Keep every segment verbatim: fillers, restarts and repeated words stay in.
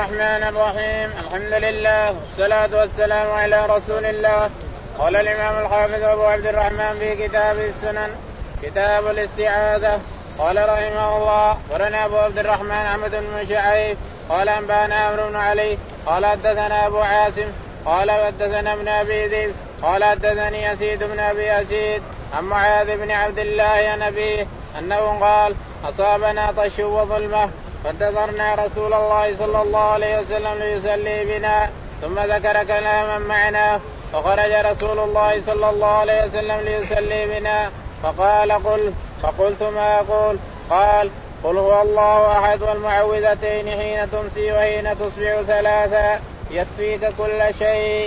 الرحمن الرحيم. الحمد لله والصلاة والسلام على رسول الله. قال الإمام الحافظ أبو عبد الرحمن في كتاب السنن كتاب الاستعاذة. قال رحمه الله أخبرنا أبو عبد الرحمن أحمد بن شعيب قال أنبأنا عمرو بن علي قال حدثنا أبو عاصم قال حدثنا ابن أبي ذئب قال حدثني يزيد بن أبي يزيد عن معاذ بن عبد الله عن أبيه أنه قال أصابنا طش وظلمة فانتظرنا رسول الله صلى الله عليه وسلم ليصلي بنا ثم ذكر كلاما معنا فخرج رسول الله صلى الله عليه وسلم ليصلي بنا فقال قل فقلت ما أقول قال قل هو الله أحد والمعوذتين حين تمسي وحين تصبح ثلاثا يكفيك كل شيء.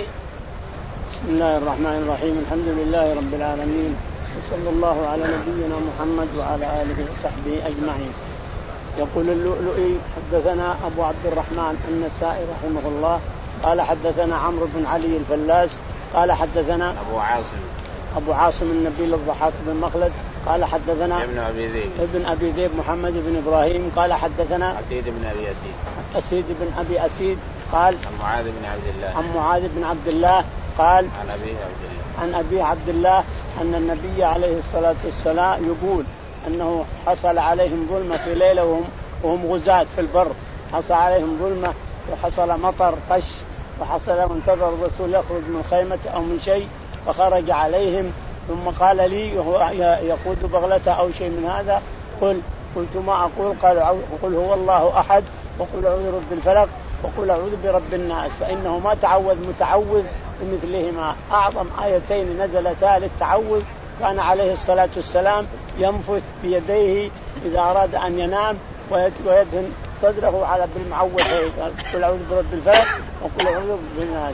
بسم الله الرحمن الرحيم. الحمد لله رب العالمين وصلى الله على نبينا محمد وعلى آله وصحبه أجمعين. يقول اللؤلؤي حدثنا أبو عبد الرحمن النسائي رحمه الله قال حدثنا عمرو بن علي الفلاس قال حدثنا أبو عاصم أبو عاصم النبيل الضحاك بن مخلد قال حدثنا ابن أبي ذئب ابن أبي ذئب محمد بن إبراهيم قال حدثنا أسيد بن أبي أسيد أسيد بن أبي أسيد قال عن معاذ بن عبد الله عن معاذ بن عبد الله قال عن أبي عبد الله عن أبي عبد الله أن النبي عليه الصلاة والسلام يقول أنه حصل عليهم ظلمة في ليلة وهم, وهم غزاة في البر. حصل عليهم ظلمة وحصل مطر قش وحصل وانتظر الرسول يخرج من خيمة أو من شيء فخرج عليهم ثم قال لي يقود بغلته أو شيء من هذا قل قلت ما أقول قال قل هو الله أحد وقل أعوذ برب الفلق وقل أعوذ برب الناس فإنه ما تعوذ متعوذ بمثلهما. أعظم آيتين نزلتا للتعوذ كان عليه الصلاة والسلام ينفث بيديه إذا أراد أن ينام ويدهن صدره على بالمعوذتين قل أعوذ برب الفلق وقل أعوذ برب الناس.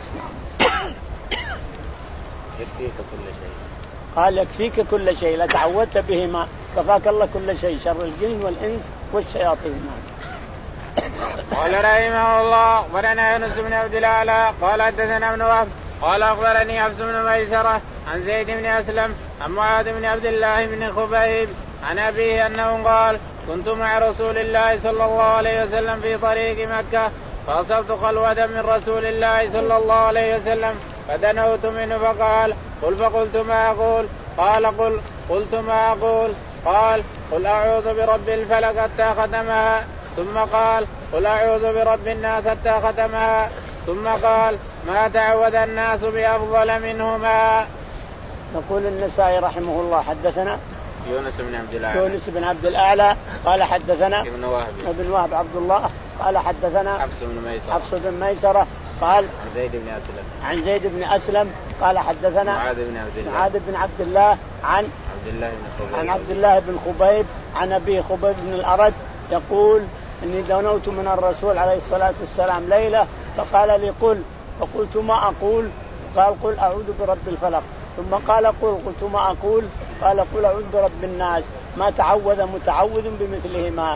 يكفيك كل شيء. قال يكفيك كل شيء لا تعودت بهما كفاك الله كل شيء شر الجن والإنس والشياطين. قال رحمه الله أخبرنا يونس بن عبد الأعلى قال حدثنا ابن وهب قال أخبرني حفص بن ميسرة عن زيد بن أسلم عن معاذ بن عبد الله بن خبيب عن أبيه أنه قال كنت مع رسول الله صلى الله عليه وسلم في طريق مكة فأصبت خلوة من رسول الله صلى الله عليه وسلم فدنوت منه فقال قل فقلت ما أقول قال قل قلت ما أقول قال قل أعوذ برب الفلق حتى ختمها ثم قال قل أعوذ برب الناس حتى ختمها ثم قال ما تعوذ الناس بأفضل منهما. يقول النسائي رحمه الله حدثنا يونس بن عبد الأعلى يونس بن عبد الأعلى قال حدثنا ابن وهب ابن وهب عبد الله قال حدثنا حفص بن ميسرة حفص بن ميسرة قال عن زيد بن أسلم عن زيد بن أسلم قال حدثنا معاذ بن عبد الله معاذ بن عبد الله عن عبد الله بن خبيب عن عبد الله بن خبيب عن أبي خبيب بن الأرد يقول إني دنوت من الرسول عليه الصلاة والسلام ليلة فقال لي قل فقلت ما أقول قال قل أعوذ برب الفلق ثم قال قل قلت ما أقول قال قل أعوذ برب الناس ما تعوذ متعوذ بمثلهما.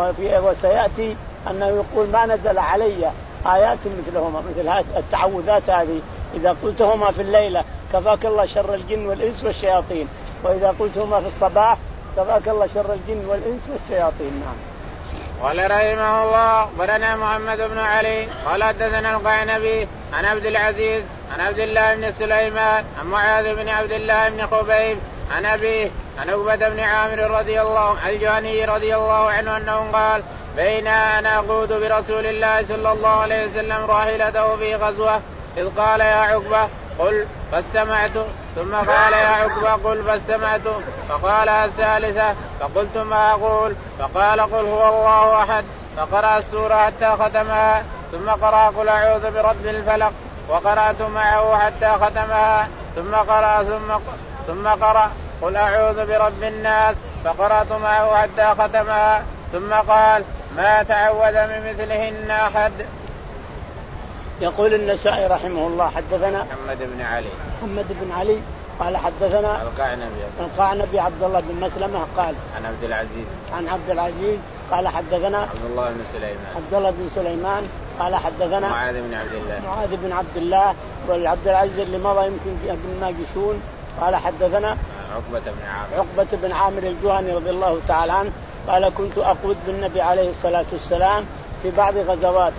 وسيأتي أنه يقول ما نزل علي آيات مثلهما مثل التعوذات هذه إذا قلتهما في الليلة كفاك الله شر الجن والإنس والشياطين وإذا قلتهما في الصباح كفاك الله شر الجن والإنس والشياطين. نعم. قال رحمه الله أخبرنا محمد بن علي قال حدثنا القعنبي عن عبد العزيز عن عبد الله بن سليمان عن معاذ بن عبد الله بن خبيب عن أبيه عن عقبة بن عامر رضي الله الجهني رضي الله عنه أنه قال بين أنا أقود برسول الله صلى الله عليه وسلم راحلته في غزوة إذ قال يا عقبة قل فاستمعت ثم قال يا عقبة قل فاستمعت فقال الثالثة فقلت ما أقول فقال قل هو الله أحد فقرأ السورة حتى ختمها ثم قرأ قل أعوذ برب الفلق وقرأت معه حتى ختمها ثم قرأ ثم, ثم قرأ قل أعوذ برب الناس فقرأت معه حتى ختمها ثم قال ما تعوذ من مثلهن أحد. يقول النسائي رحمه الله حدثنا محمد بن علي محمد بن علي قال حدثنا القعنبي القعنبي عبد الله بن مسلمة قال عن عبد العزيز عن عبد العزيز قال حدثنا عبد الله بن سليمان عبد الله بن سليمان قال حدثنا معاذ بن عبد الله معاذ بن عبد الله والعبد العزيز اللي مضى يمكن ابن ماجشون قال حدثنا عقبة بن عامر عقبة بن عامر الجهني رضي الله تعالى عنه قال كنت أقود بالنبي عليه الصلاة والسلام في بعض غزواته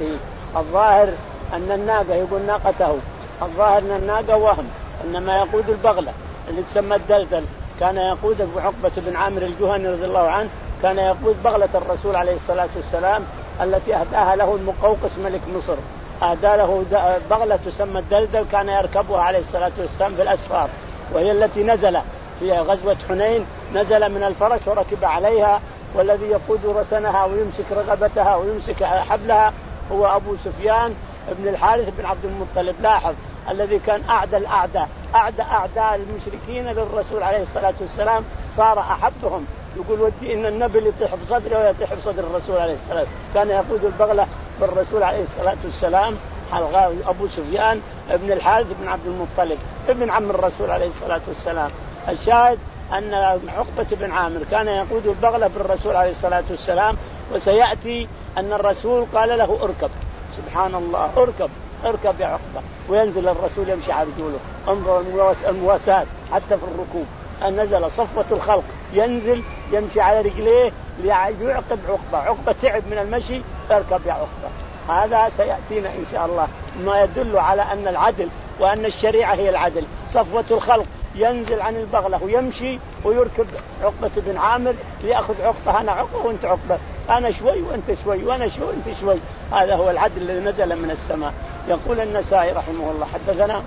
الظاهر أن الناقة يقول ناقته، الظاهر أن الناقة وهم، إنما يقود البغلة اللي تسمى الدلدل. كان يقود أبو عقبة بن عامر الجهني رضي الله عنه، كان يقود بغلة الرسول عليه الصلاة والسلام التي أهداها له المقوقس ملك مصر، أهدى له بغلة تسمى الدلدل، كان يركبها عليه الصلاة والسلام في الأسفار، وهي التي نزل في غزوة حنين، نزل من الفرس وركب عليها، والذي يقود رسنها ويمسك رقبتها ويمسك حبلها هو أبو سفيان ابن الحارث بن عبد المطلب. لاحظ الذي كان أعدى الأعداء أعدى أعداء المشركين للرسول عليه الصلاة والسلام صار أحبهم. يقول ودي إن النبي يطيح بصدره ويطيح بصدر الرسول عليه الصلاة والسلام. كان يقود البغلة بالرسول عليه الصلاة والسلام أبو سفيان ابن الحارث بن عبد المطلب ابن عم الرسول عليه الصلاة والسلام. الشاهد أن عقبة بن عامر كان يقود البغلة بالرسول عليه الصلاة والسلام، وسيأتي أن الرسول قال له اركب. سبحان الله، اركب اركب يا عقبة، وينزل الرسول يمشي على رجوله. انظر المواساة حتى في الركوب، أن نزل صفوة الخلق ينزل يمشي على رجليه ليعقب عقبة. عقبة تعب من المشي، اركب يا عقبة. هذا سيأتينا إن شاء الله ما يدل على أن العدل وأن الشريعة هي العدل. صفوة الخلق ينزل عن البغلة ويمشي ويركب عقبة بن عامر ليأخذ عقبة. أنا عقبة وأنت عقبة، أنا شوي وأنت شوي وأنا شوي وأنت شوي. هذا هو العدل الذي نزل من السماء. يقول النسائي رحمه الله حدثنا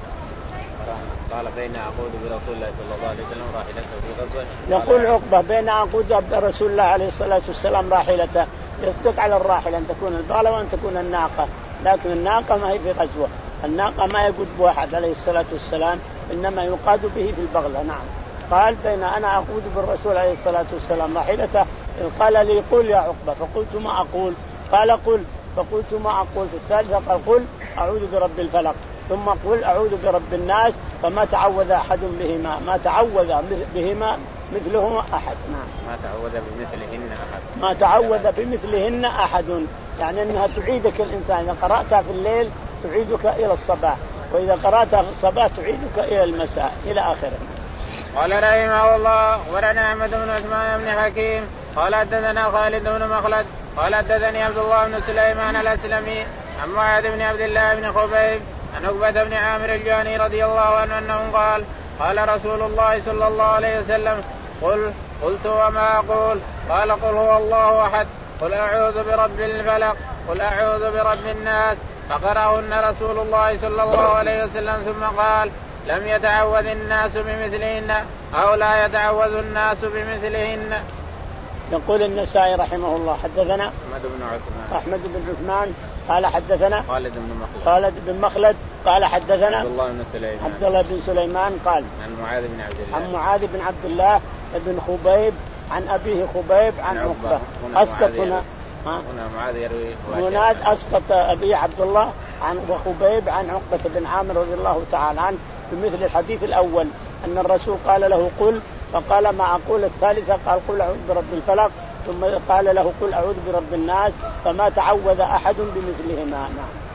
قال بين أقود برسول الله صلى الله عليه وسلم راحلته في غزوة. يقول عقبة بين أقود برسول الله عليه الصلاة والسلام راحلته. يصدق على الراحلة أن تكون البغلة وأن تكون الناقة، لكن الناقة ما هي في غزوة، الناقة ما يقود بواحد عليه الصلاة والسلام، إنما يقاد به في البغلة. نعم. قال بين أنا أقود بالرسول عليه الصلاة والسلام راحلته، قال لي قل يا عقبة، فقلت ما أقول، قال قل، فقلت ما أقول. في الثالثة قال قل أعوذ برب الفلق، ثم قل أعوذ برب الناس، فما تعوذ أحد بهما، ما تعوذ بهما مثلهما أحد. نعم. ما تعوذ بمثلهن أحد، ما تعوذ بمثلهن أحد، يعني أنها تعيدك الإنسان إذا قرأتها في الليل تعيدك إلى الصباح، وإذا قرأتها في الصباح تعيدك إلى المساء إلى آخره. قال رحمه الله ورنا أحمد بن عثمان بن حكيم قال حدثنا خالد بن مخلد قال حدثني عبد الله بن سليمان الأسلمي عن معاذ بن عبد الله بن خبيب عن عقبة بن عامر الجهني رضي الله عنه أنه قال قال رسول الله صلى الله عليه وسلم قل قلت وما أقول قال قل هو الله أحد، قل أعوذ برب الفلق، قل أعوذ برب الناس، فقرأهن رسول الله صلى الله عليه وسلم ثم قال لم يتعوذ الناس بمثلهن أو لا يتعوذ الناس بمثلهن. يقول النسائي رحمه الله حدثنا أحمد بن عثمان أحمد بن عثمان قال حدثنا خالد بن مخلد خالد بن مخلد قال حدثنا عبد الله بن سليمان عبد الله بن سليمان قال عن معاذ بن عبد الله عن معاذ بن عبد الله بن خبيب عن أبيه خبيب عن عقبة. أسقط هنا هنا معاذ يروي مناد أسقط أبي عبد الله عن خبيب عن عقبة بن عامر رضي الله تعالى عنه بمثل الحديث الأول، أن الرسول قال له قل، فقال ما أقول. الثالثة قال قل أعوذ برب الفلق، ثم قال له قل أعوذ برب الناس، فما تعوذ أحد بمثلهما.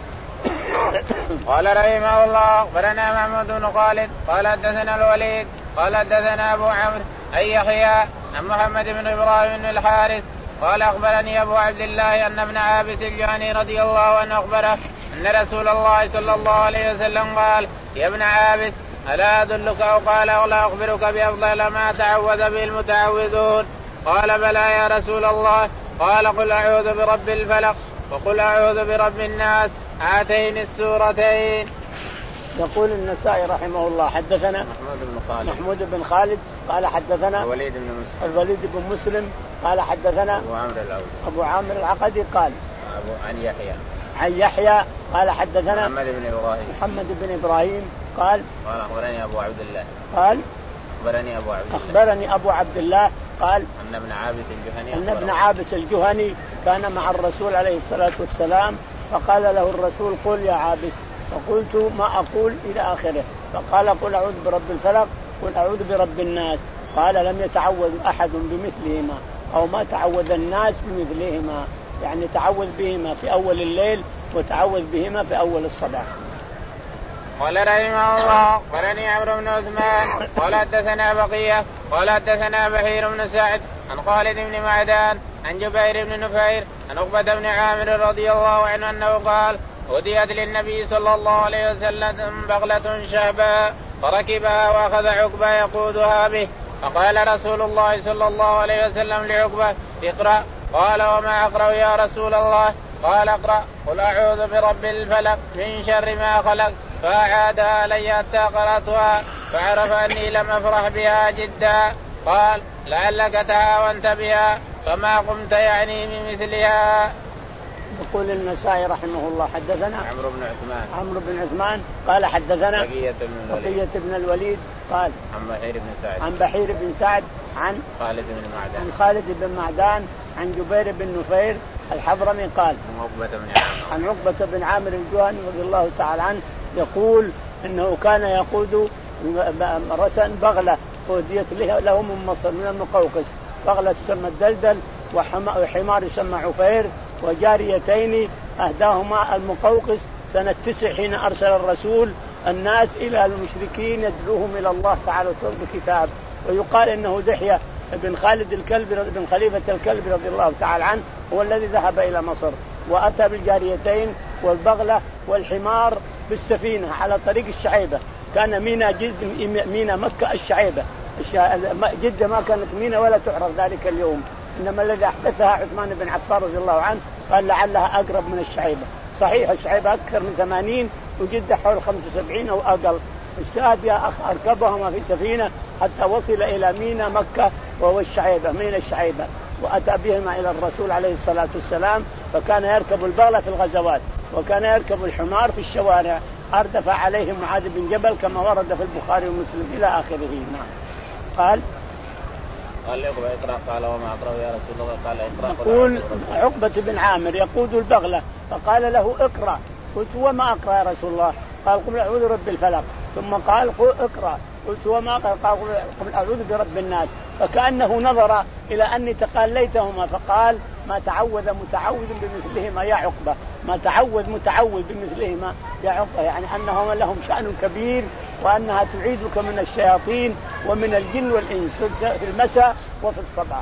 قال رحمه الله أخبرنا محمود بن خالد قال حدثنا الوليد قال حدثنا أبو عمرو أي يحيى عن محمد بن إبراهيم بن الحارث قال أخبرني أبو عبد الله أن ابن عابس الجهني رضي الله عنه أخبره أن رسول الله صلى الله عليه وسلم قال يا ابن عابس ألا أدلك أو قال ألا أخبرك بأفضل ما تعوذ به المتعوذون؟ قال بلى يا رسول الله. قال قل أعوذ برب الفلق وقل أعوذ برب الناس، هاتين السورتين. يقول النسائي رحمه الله حدثنا محمود بن خالد محمود بن خالد قال حدثنا الوليد بن مسلم الوليد بن مسلم قال حدثنا أبو عامر العقدي أبو عامر العقدي قال أبو عن يحيى عن يحيى قال حدثنا محمد بن إبراهيم محمد بن إبراهيم قال قال أخبرني أبو عبد الله قال أخبرني أبو عبد الله أخبرني أبو عبد الله قال أن ابن عابس الجهني أن ابن عابس الجهني كان مع الرسول عليه الصلاة والسلام، فقال له الرسول قل يا عابس، فقلت ما أقول إلى آخره، فقال قل أعوذ برب الفلق قل أعوذ برب الناس. قال لم يتعوذ أحد بمثلهما أو ما تعوذ الناس بمثلهما، يعني تعوذ بهما في أول الليل وتعوذ بهما في أول الصباح. قال رحمه الله قرني عمرو بن عثمان قال حدثنا بقية قال حدثنا بحير بن سعد عن خالد بن معدان عن جبير بن نفير عن عقبة بن عامر رضي الله عنه أنه قال أهديت للنبي صلى الله عليه وسلم بغلة شهباء فركبها وأخذ عقبة يقودها به، فقال رسول الله صلى الله عليه وسلم لعقبة اقرأ، قال وما أقرأ يا رسول الله؟ قال اقرأ قل أعوذ برب الفلق من شر ما خلق، فأعادها علي حتى قرأتها فعرف أني لم أفرح بها جدا. قال لعلك تهاونت بها فما قمت يعني من مثلها. يقول النسائي رحمه الله حدثنا عمرو بن عثمان عمرو بن عثمان قال حدثنا بقية بن الوليد, بقية بن الوليد قال عن بحير بن سعد عن بحير بن سعد عن خالد بن معدان عن خالد بن معدان عن جبير بن نفير الحضرمي قال عن عقبة بن عامر عن عقبة بن عامر الجهني رضي الله تعالى عنه يقول إنه كان يقود رسا بغلة أهديت لهم من مصر من المقوقس، بغلة تسمى الدلدل وحمار يسمى عفير وجاريتين أهداهما المقوقس سنة تسع حين أرسل الرسول الناس إلى المشركين يدعوهم إلى الله تعالى بكتاب. ويقال إنه دحية بن خالد الكلب بن خليفة الكلب رضي الله تعالى عنه هو الذي ذهب إلى مصر وأتى بالجاريتين والبغلة والحمار بالسفينة على طريق الشعيبة. كان مينا جد مينا مكة الشعيبة، جدة ما كانت مينا ولا تعرف ذلك اليوم، إنما الذي أحدثها عثمان بن عفان رضي الله عنه قال لعلها أقرب من الشعيبة. صحيح الشعيبة أكثر من ثمانين وجدة حول خمسة وسبعين أو أقل. الشاهد يا أخ أركبهما في سفينة حتى وصل إلى مينا مكة وهو الشعيبة مينا الشعيبة، وأتى بهما إلى الرسول عليه الصلاة والسلام. فكان يركب البغلة في الغزوات وكان يركب الحمار في الشوارع. أردف عليهم معاذ بن جبل كما ورد في البخاري ومسلم إلى آخره. نعم. قال قال عقبة اقرأ، قال وما أقرأ يا رسول الله؟ قال اقرأ. يقول عقبة بن عامر يقود البغلة فقال له اقرأ، قلت وما أقرأ يا رسول الله؟ قال قل أعوذ برب الفلق، ثم قال قل اقرأ، قلت وما أقرأ؟ قال قل أعوذ برب الناس. فكأنه نظر إلى أني تقاليتهما فقال ما تعوذ متعوذ بمثلهما يا عقبة، ما تعوذ متعوذ بمثلهما يا عقبة، يعني أنهما لهم شأن كبير وأنها تعيذك من الشياطين ومن الجن والإنس في المساء وفي الصباح.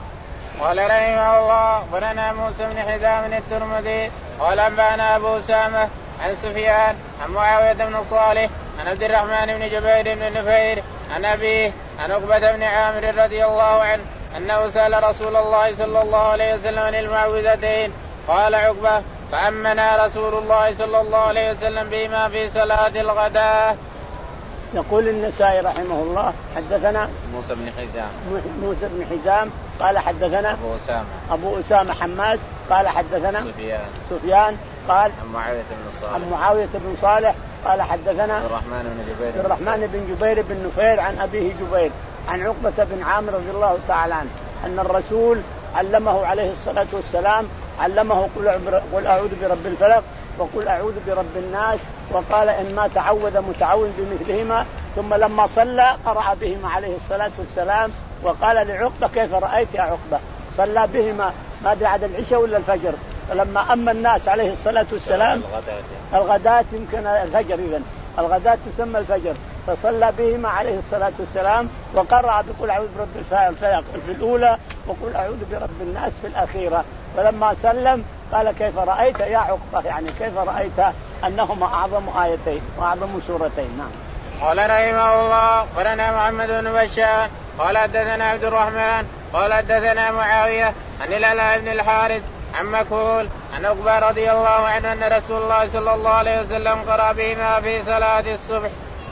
قال رحمه الله أخبرنا موسى بن حزام الترمذي قال أنبأنا أبو أسامة عن سفيان عن معاوية بن صالح عن عبد الرحمن بن جبير بن نفير عن أبيه عن عقبة بن عامر رضي الله عنه أنه سأل رسول الله صلى الله عليه وسلم عن المعوذتين. قال عقبة فأمنا رسول الله صلى الله عليه وسلم بما في صلاة الغداء. يقول النسائي رحمه الله حدثنا موسى بن حزام موسى بن حزام قال حدثنا أبو أسامة أبو أسامة حماد قال حدثنا سفيان سفيان قال عن معاوية بن صالح عن معاوية بن صالح قال حدثنا عبد الرحمن بن جبير عبد الرحمن بن جبير بن نفير عن أبيه جبير عن عقبة بن عامر رضي الله تعالى عنه أن الرسول علمه عليه الصلاة والسلام علمه قل أعوذ برب الفلق وقل أعوذ برب الناس، وقال إن ما تعوذ متعوذ بمثلهما. ثم لما صلى قرأ بهما عليه الصلاة والسلام وقال لعقبة كيف رأيت يا عقبة؟ صلى بهما ما بعد العشاء ولا الفجر. فلما أما الناس عليه الصلاة والسلام الغداة يمكن الفجر، إذن الغداة تسمى الفجر، فصلى بهما عليه الصلاة والسلام وقرأ بقول أعوذ برب الفلق في الأولى وقل أعوذ برب الناس في الأخيرة. فلما سلم قال كيف رأيت يا عقبة، يعني كيف رأيت أنهما أعظم آيتين وأعظم سورتين. نعم. قال رحمه الله أخبرنا محمد بن بشار قال حدثنا عبد الرحمن قال حدثنا معاوية عن العلاء بن الحارث عن مكحول عن عقبة رضي الله عنه أن رسول الله صلى الله عليه وسلم قرأ بهما في صلاة الصبح.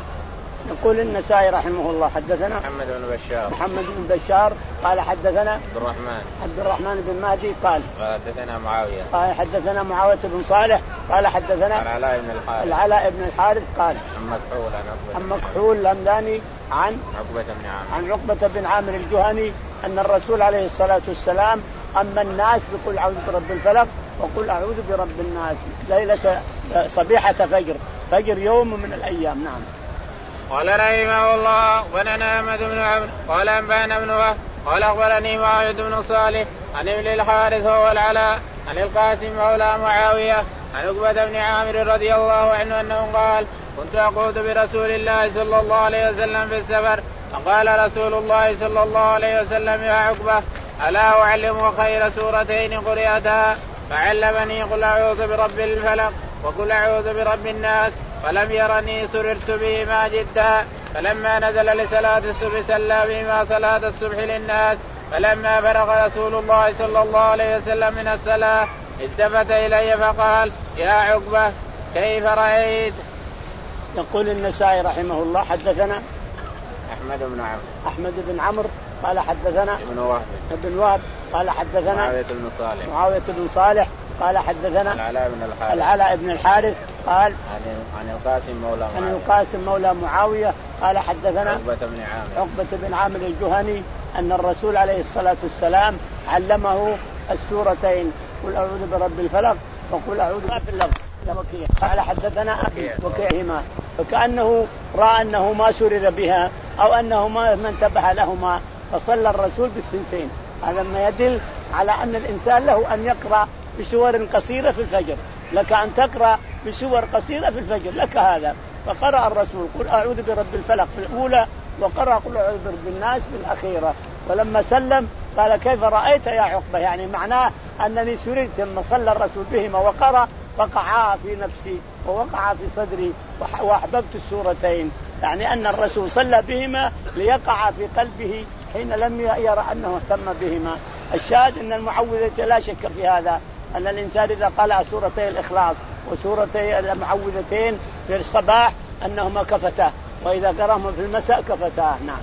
يقول النسائي رحمه الله حدثنا محمد بن بشار محمد بن بشار قال حدثنا عبد الرحمن عبد الرحمن بن مهدي قال قال حدثنا معاوية قال حدثنا معاوية بن صالح قال حدثنا العلاء بن الحارث العلاء بن الحارث قال عن مكحول عن عن مكحول الهمداني عن عقبة بن عامر عن عقبة بن عامر الجهني أن الرسول عليه الصلاة والسلام أما الناس بقول أعوذ برب الفلق وقل أعوذ برب الناس ليلة صبيحة فجر فجر يوم من الأيام. نعم. قال رحمه الله وننا أحمد بن عمرو قال أنبأنا بن وهب قال أخبرني معاوية بن صالح عن ابن الحارث وهو العلاء عن القاسم مولى معاوية عن عقبة بن عامر رضي الله عنه أنه قال كنت أقود برسول الله صلى الله عليه وسلم في السفر فقال رسول الله صلى الله عليه وسلم يا عقبة ألا أعلم خير سورتين قرأتها؟ فعلمني قل أعوذ برب الفلق وقل أعوذ برب الناس فلم يرني سررت بهما جدا. فلما نزل لصلاة الصبح صلى بهما صلاة الصبح للناس. فلما فرغ رسول الله صلى الله عليه وسلم من الصلاة التفت إلي فقال يا عقبة كيف رأيت؟ يقول النسائي رحمه الله حدثنا أحمد بن عمرو أحمد بن عمرو قال حدثنا ابن وهب ابن وهب قال حدثنا معاوية بن صالح معاوية بن صالح قال حدثنا العلاء بن الحارث العلاء بن الحارث قال عن عن القاسم مولى عن القاسم مولى معاوية قال حدثنا عقبة بن عامر عقبة بن عامر الجهني أن الرسول عليه الصلاة والسلام علمه السورتين قل أعوذ برب الفلق وقل أعوذ في اللفظ قال حدثنا أبي وكيهما فكأنه رأى أنه ما سرر بها أو أنه ما انتبه لهما فصلى الرسول بالثنتين. هذا ما يدل على أن الإنسان له أن يقرأ بسور قصيرة في الفجر. لك أن تقرأ بسور قصيرة في الفجر لك هذا. فقرأ الرسول قل أعوذ برب الفلق في الأولى وقرأ قل أعوذ برب الناس في الأخيرة. ولما سلم قال كيف رأيت يا عقبة يعني معناه أنني سررت لما صلى الرسول بهما وقرأ وقعا في نفسي ووقعا في صدري وأحببت السورتين يعني أن الرسول صلى بهما ليقع في قلبه حين لم يرى أنه اهتم بهما. الشاهد أن المعوذتين لا شك في هذا أن الإنسان إذا قرأ سورتي الإخلاص وسورتي المعوذتين في الصباح أنهما كفتاه وإذا قرأهما في المساء كفتاه. نعم.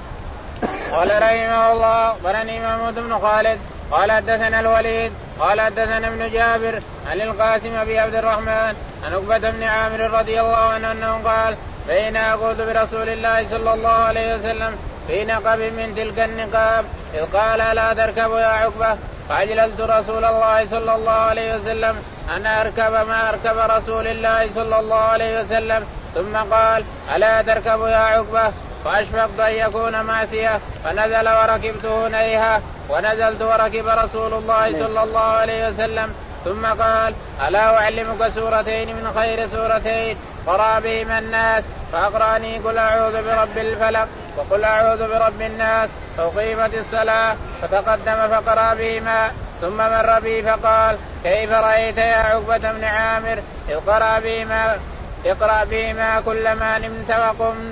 قال رحمه الله برني محمود بن خالد قال حدثنا الوليد قال حدثنا ابن جابر عن القاسم أبي عبد الرحمن عن عقبة بن عامر رضي الله عنه أنه قال بين أقود برسول الله صلى الله عليه وسلم في نقب من تلك النقاب إذ قال لا تركبوا يا عقبة فعجلت رسول الله صلى الله عليه وسلم أن أركب ما أركب رسول الله صلى الله عليه وسلم ثم قال ألا تركبوا يا عقبة فأشفقت أن يكون معصية فنزل وركبت هنيها ونزلت وركب رسول الله صلى الله عليه وسلم ثم قال ألا أعلمك سورتين من خير سورتين قرأ بهما الناس فأقرأني قل أعوذ برب الفلق وقل أعوذ برب الناس فأقيمت الصلاة فتقدم فقرأ بهما ثم مر بي فقال كيف رأيت يا عقبة بن عامر إذ قرأ بهما اقرأ بهما كلما نمت وقمت.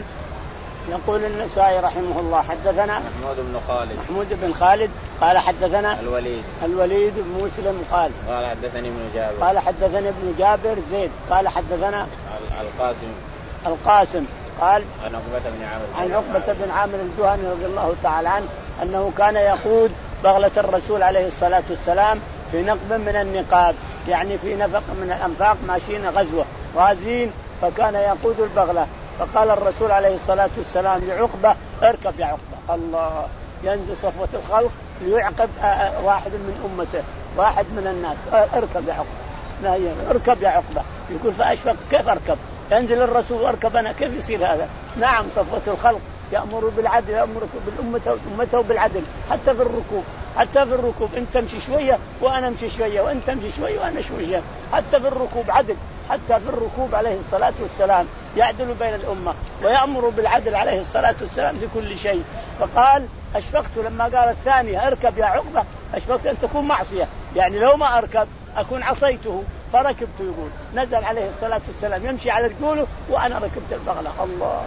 يقول النسائي رحمه الله حدثنا محمود بن خالد محمود بن خالد قال حدثنا الوليد الوليد بن مسلم قال قال حدثني ابن جابر قال حدثني ابن جابر زيد قال حدثنا القاسم القاسم قال عن عقبة بن عامر عن عقبة بن عامر الجهني رضي الله تعالى عنه أنه كان يقود بغلة الرسول عليه الصلاة والسلام في نقب من النقاب يعني في نفق من الأنفاق ماشيين غزوة غازين فكان يقود البغلة. فقال الرسول عليه الصلاة والسلام لعقبة اركب يا عقبة. الله ينزل صفوة الخلق ليعقب واحد من أمته واحد من الناس اركب يا عقبة اركب يا عقبة. يقول فأشفق كيف اركب ينزل الرسول واركب أنا كيف يصير هذا؟ نعم صفوة الخلق يأمر بالعدل يأمر بالأمة أمته بالعدل حتى في الركوب حتى في الركوب أنت تمشي شوية وأنا أمشي شوية وأنت تمشي شوية وأنا شوية حتى في الركوب عدل حتى في الركوب عليه الصلاة والسلام يعدل بين الأمة ويأمر بالعدل عليه الصلاة والسلام في كل شيء. فقال أشفقت لما قال الثانية اركب يا عقبة أشفقت أن تكون معصية يعني لو ما أركب أكون عصيته فركبت. يقول نزل عليه الصلاة والسلام يمشي على رجوله وأنا ركبت البغلة. الله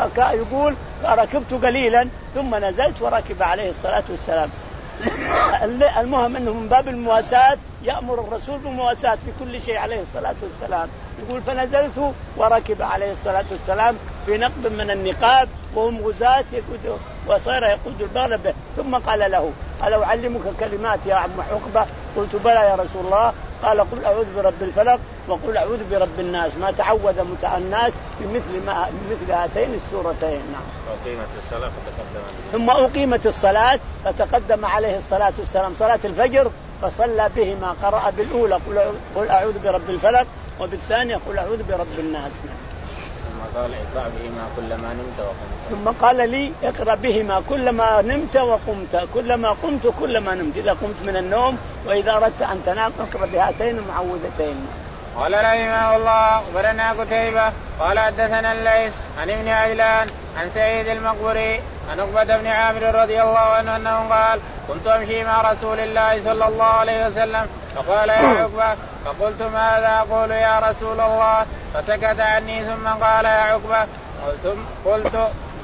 يقول ركبت قليلا ثم نزلت وركب عليه الصلاة والسلام. المهم أنه من باب المواساة يأمر الرسول بالمواساة في كل شيء عليه الصلاة والسلام. يقول فنزلت وركب عليه الصلاة والسلام في نقب من النقاب وهم غزاة يقود وصار يقود البغلة به. ثم قال له ألا أعلمك كلمات يا عم عقبة؟ قلت بلى يا رسول الله. قال قل أعوذ برب الفلق وقل أعوذ برب الناس ما تعود متع الناس بمثل ما بمثل هاتين السورتين. نعم. أقيمت الصلاة فتقدم ثم أقيمت الصلاة فتقدم عليه الصلاة والسلام صلاة الفجر فصلى بهما قرأ بالأولى قل أعوذ برب الفلق وبالثانية قل أعوذ برب الناس. ثم قال اقرأ بهما كلما نمت وقمت. ثم قال لي اقرأ بهما كلما نمت وقمت كلما قمت كلما نمت إذا قمت من النوم وإذا أردت أن تنام اقرأ بهاتين المعوذتين. قال رحمه الله أخبرنا قتيبة قال حدثنا الليث عن ابن عجلان عن سعيد المقبري عن عقبة بن عامر رضي الله عنه أنه قال كنت أمشي مع رسول الله صلى الله عليه وسلم فقال يا عقبة، فقلت ماذا أقول يا رسول الله؟ فسكت عني ثم قال يا عقبة، قلت قلت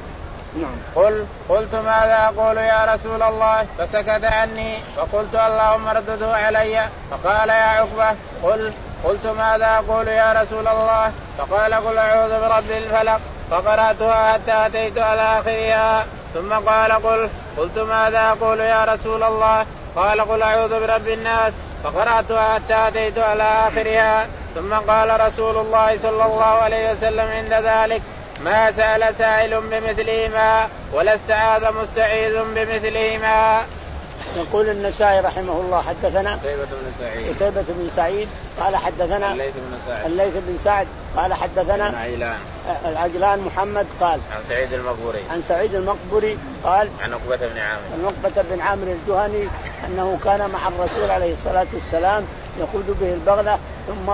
قل قلت ماذا أقول يا رسول الله؟ فسكت عني فقلت اللهم ردده علي. فقال يا عقبة، قل قلت ماذا أقول يا رسول الله؟ فقال قل أعوذ برب الفلق. فقرأتها حتى أتيت على آخرها ثم قال قل قلت ماذا أقول يا رسول الله؟ قال قل أعوذ برب الناس. فقرأتها حتى أتيت على آخرها ثم قال رسول الله صلى الله عليه وسلم عند ذلك ما سأل سائل بمثلهما ولا استعاذ مستعيذ بمثلهما. يقول النسائي رحمه الله حدثنا قتيبة بن سعيد قتيبة بن سعيد قال حدثنا الليث بن سعد الليث بن سعد قال حدثنا العجلان العجلان محمد قال عن سعيد المقبوري عن سعيد المقبري قال عن عقبة بن عامر عن عقبة بن عامر الجهني أنه كان مع الرسول عليه الصلاة والسلام يقود به البغلة ثم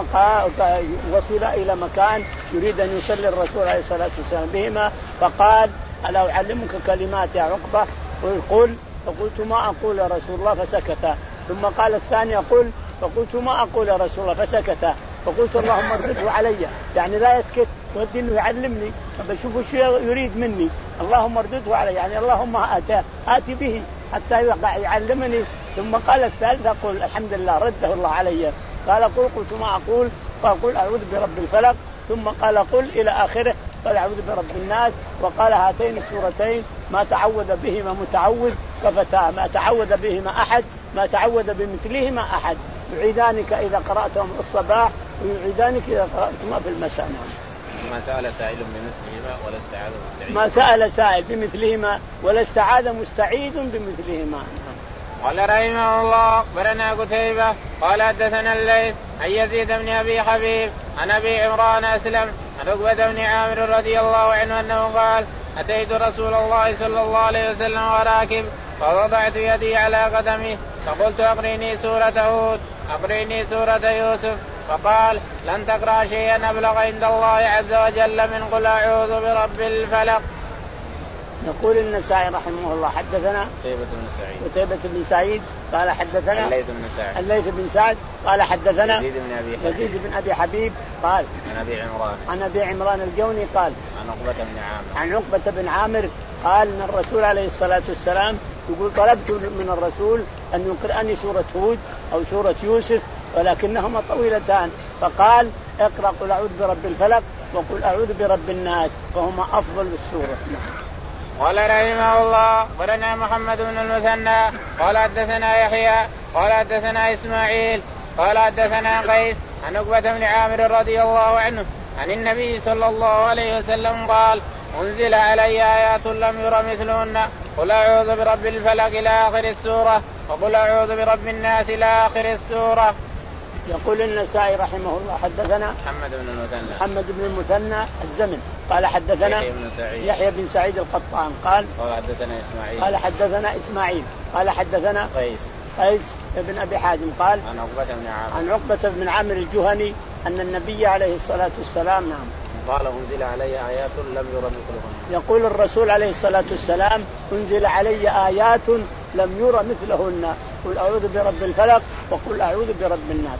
وصل إلى مكان يريد أن يصلي الرسول عليه الصلاة والسلام بهما فقال ألا أعلمك كلمات يا عقبة؟ قل. فقلت ما أقول يا رسول الله فسكت. ثم قال الثاني قل. فقلت ما أقول يا رسول الله فسكت. فقلت اللهم ارده علي يعني لا يسكت ودي انه يعلمني بشوف شو يريد مني اللهم ارده علي يعني اللهم آتي, آتي به حتى يعلمني. ثم قال الثالث قل الحمد لله رده الله علي. قال قل قلت ما أقول فقل أعوذ برب الفلق. ثم قال قل إلى آخره قال أعوذ برب الناس. وقال هاتين السورتين ما تعوذ بهما متعوذ ففتاه ما تعوذ بهما أحد ما تعوذ بمثلهما أحد يعيدانك إذا قرأتهم في الصباح ويعيدانك إذا قرأتهما في المساء. ما سأل سائل بمثلهما ولا استعاذ مستعيذ ما سأل سائل بمثلهما ولا استعاذ مستعيذ بمثلهما. قال رحمه الله أخبرنا قتيبة قال حدثنا الليث عن يزيد بن أبي حبيب عن أبي عمران أسلم عن عقبة بن عامر رضي الله عنه أنه قال أتيت رسول الله صلى الله عليه وسلم وراكب فوضعت يدي على قدمه فقلت أقرئني سورة هود أقرئني سورة يوسف. فقال لن تقرأ شيئا أبلغ عند الله عز وجل من قل أعوذ برب الفلق. يقول النسائي رحمه الله حدثنا قتيبة بن سعيد قتيبة بن سعيد قال حدثنا الليث بن سعد الليث بن سعد قال حدثنا يزيد بن أبي حبيب يزيد بن أبي حبيب قال عن أبي عمران عن أبي عمران الجوني قال عن عقبة بن عامر عن عقبة بن عامر قال ان الرسول عليه الصلاة والسلام يقول طلبت من الرسول أن يقرأني سورة هود أو سورة يوسف ولكنهما طويلتان فقال اقرأ قل أعوذ برب الفلق وقل أعوذ برب الناس فهما أفضل السورة. قال رحمه الله أخبرنا محمد بن المثنى قال حدثنا يحيى قال حدثنا إسماعيل قال حدثنا قيس عن عقبة بن عامر رضي الله عنه عن النبي صلى الله عليه وسلم قال أنزل علي آيات لم ير مثلهن قل أعوذ برب الفلق إلى آخر السورة وقل أعوذ برب الناس إلى آخر السورة. يقول النسائي رحمه الله حدثنا محمد بن المثنى محمد بن المثنى الزمن قال حدثنا يحيى بن سعيد يحيى بن سعيد القطان قال قال حدثنا إسماعيل قال حدثنا إسماعيل قال حدثنا قيس قيس بن أبي حازم قال عن عقبة بن عامر عن عقبة بن عامر الجهني أن النبي عليه الصلاة والسلام نعم قال أنزل علي آيات لم ير مثلهن. يقول الرسول عليه الصلاة والسلام أنزل علي آيات لم ير مثلهن قل أعوذ برب الفلق وقل أعوذ برب الناس.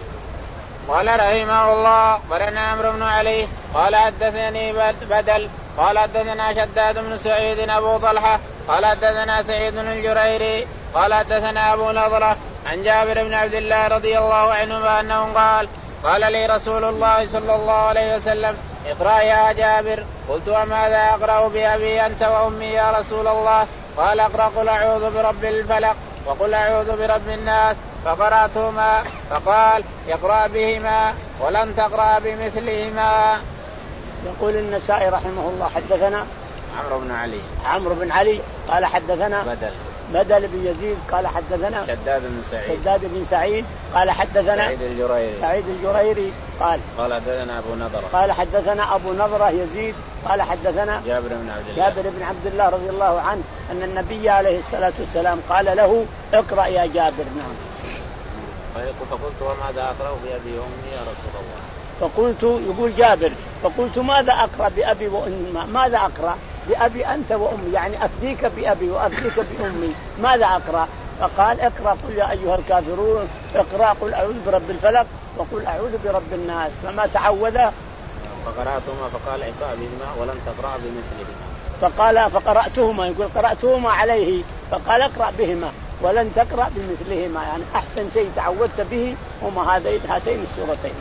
قال رحمه الله أخبرنا عمرو بن علي قال حدثني بدل قال حدثنا شداد بن سعيد أبو طلحة قال حدثنا سعيد بن الجريري قال حدثنا أبو نضرة عن جابر بن عبد الله رضي الله عنهما أنه قال قال لي رسول الله صلى الله عليه وسلم اقرأ يا جابر. قلت وماذا أقرأ بأبي أنت وأمي يا رسول الله؟ قال اقرأ قل أعوذ برب الفلق وقل أعوذ برب الناس فقرأتهما. فقال اقرأ بهما ولن تقرأ بمثلهما. يقول النسائي رحمه الله حدثنا عمرو بن علي عمرو بن علي قال حدثنا بدل بدل بن يزيد قال حدثنا شداد بن سعيد شداد بن سعيد قال حدثنا سعيد الجريري سعيد الجريري قال قال حدثنا أبو نضرة قال حدثنا أبو نضرة يزيد قال حدثنا جابر بن عبد الله جابر بن عبد الله رضي الله عنه أن النبي عليه الصلاة والسلام قال له اقرأ يا جابر. نعم. فقلت وماذا أقرأ بأبي وأمي يا رسول الله؟ فقلت يقول جابر فقلت ماذا أقرأ بأبي وأمي ماذا أقرأ بأبي أنت وأمي يعني أفديك بأبي وأفديك بأمي ماذا أقرأ؟ فقال اقرأ قل يا أيها الكافرون اقرأ قل أعوذ برب الفلق وقل أعوذ برب الناس. فما تعوذ فقرأتهما فقال اقرأ بهما ولن تقرأ بمثلهما. فقال فقرأتهما يقول قرأتهما عليه فقال اقرأ بهما ولن تقرأ بمثلهما، يعني أحسن شيء تعودت به هما هاتين السورتين.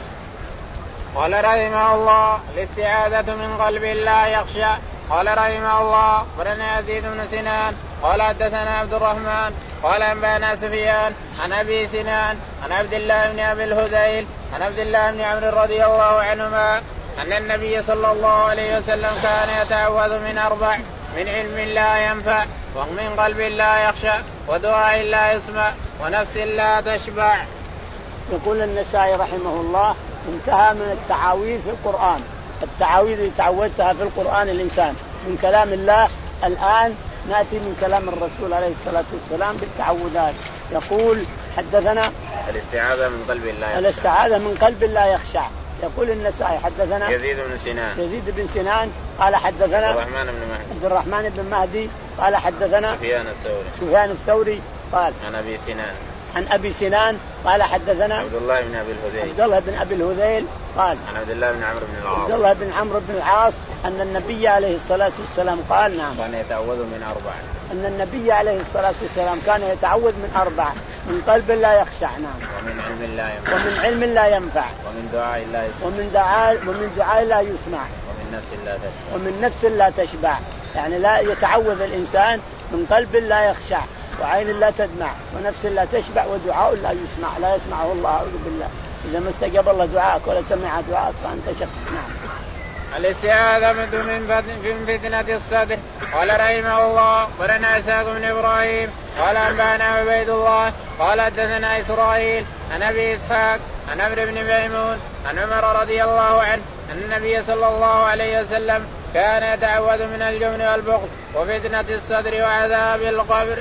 قال رحمه الله الاستعاذة من قلب لا يخشى. قال رحمه الله أخبرنا يزيد بن سنان قال حدثنا عبد الرحمن قال أنبأنا سفيان عن أبي سنان عن عبد الله بن أبي الهذيل عن عبد الله بن عمرو رضي الله عنهما أن النبي صلى الله عليه وسلم كان يتعوذ من أربع: من علم لا ينفع، ومن قلب لا يخشى، ودعاء لا يسمع، ونفس لا تشبع. يقول النسائي رحمه الله انتهى من التعاويذ في القرآن. التعاويذ اللي تعودتها في القرآن الإنسان من كلام الله. الآن نأتي من كلام الرسول عليه الصلاة والسلام بالتعوذات. يقول حدثنا الاستعاذة من قلب لا يخشى. الاستعاذة من قلب لا يخشى. يقول النسائي حدثنا يزيد بن سنان يزيد بن سنان قال حدثنا عبد الرحمن بن مهدي عبد الرحمن بن مهدي قال حدثنا سفيان الثوري سفيان الثوري قال عن أبي سنان عن أبي سنان قال حدثنا عبد الله بن أبي الهذيل عبد الله بن أبي الهذيل قال عن عبد الله بن عمرو بن العاص عبد الله بن عمرو بن العاص أن النبي عليه الصلاة والسلام قال نعم كان يتعوذ من أربع. أن النبي عليه الصلاة والسلام كان يتعوذ من أربع: من قلب لا يخشع، نعم، ومن علم لا ينفع، ومن علم لا ينفع، ومن دعاء لا يسمع، ومن دعاء ومن دعاء لا يسمع، ومن نفس لا تشبع، ومن نفس لا تشبع. يعني لا يتعوذ الإنسان من قلب لا يخشع، وعين لا تدمع، ونفس لا تشبع، ودعاء لا يسمع لا يسمعه الله. أعوذ بالله، إذا ما استجاب الله دعاءك ولا سمع دعاءك فأنت شق. نعم. الاستعاذة من فتنة الصدر. قال رحمه الله ورنا إسحاق بن إبراهيم قال أنبأنا عبيد الله قال حدثنا إسرائيل عن أبي إسحاق عن عمرو بن ميمون عن عمر رضي الله عنه أن النبي صلى الله عليه وسلم كان يتعوذ من الجبن والبخل وفتنة الصدر وعذاب القبر.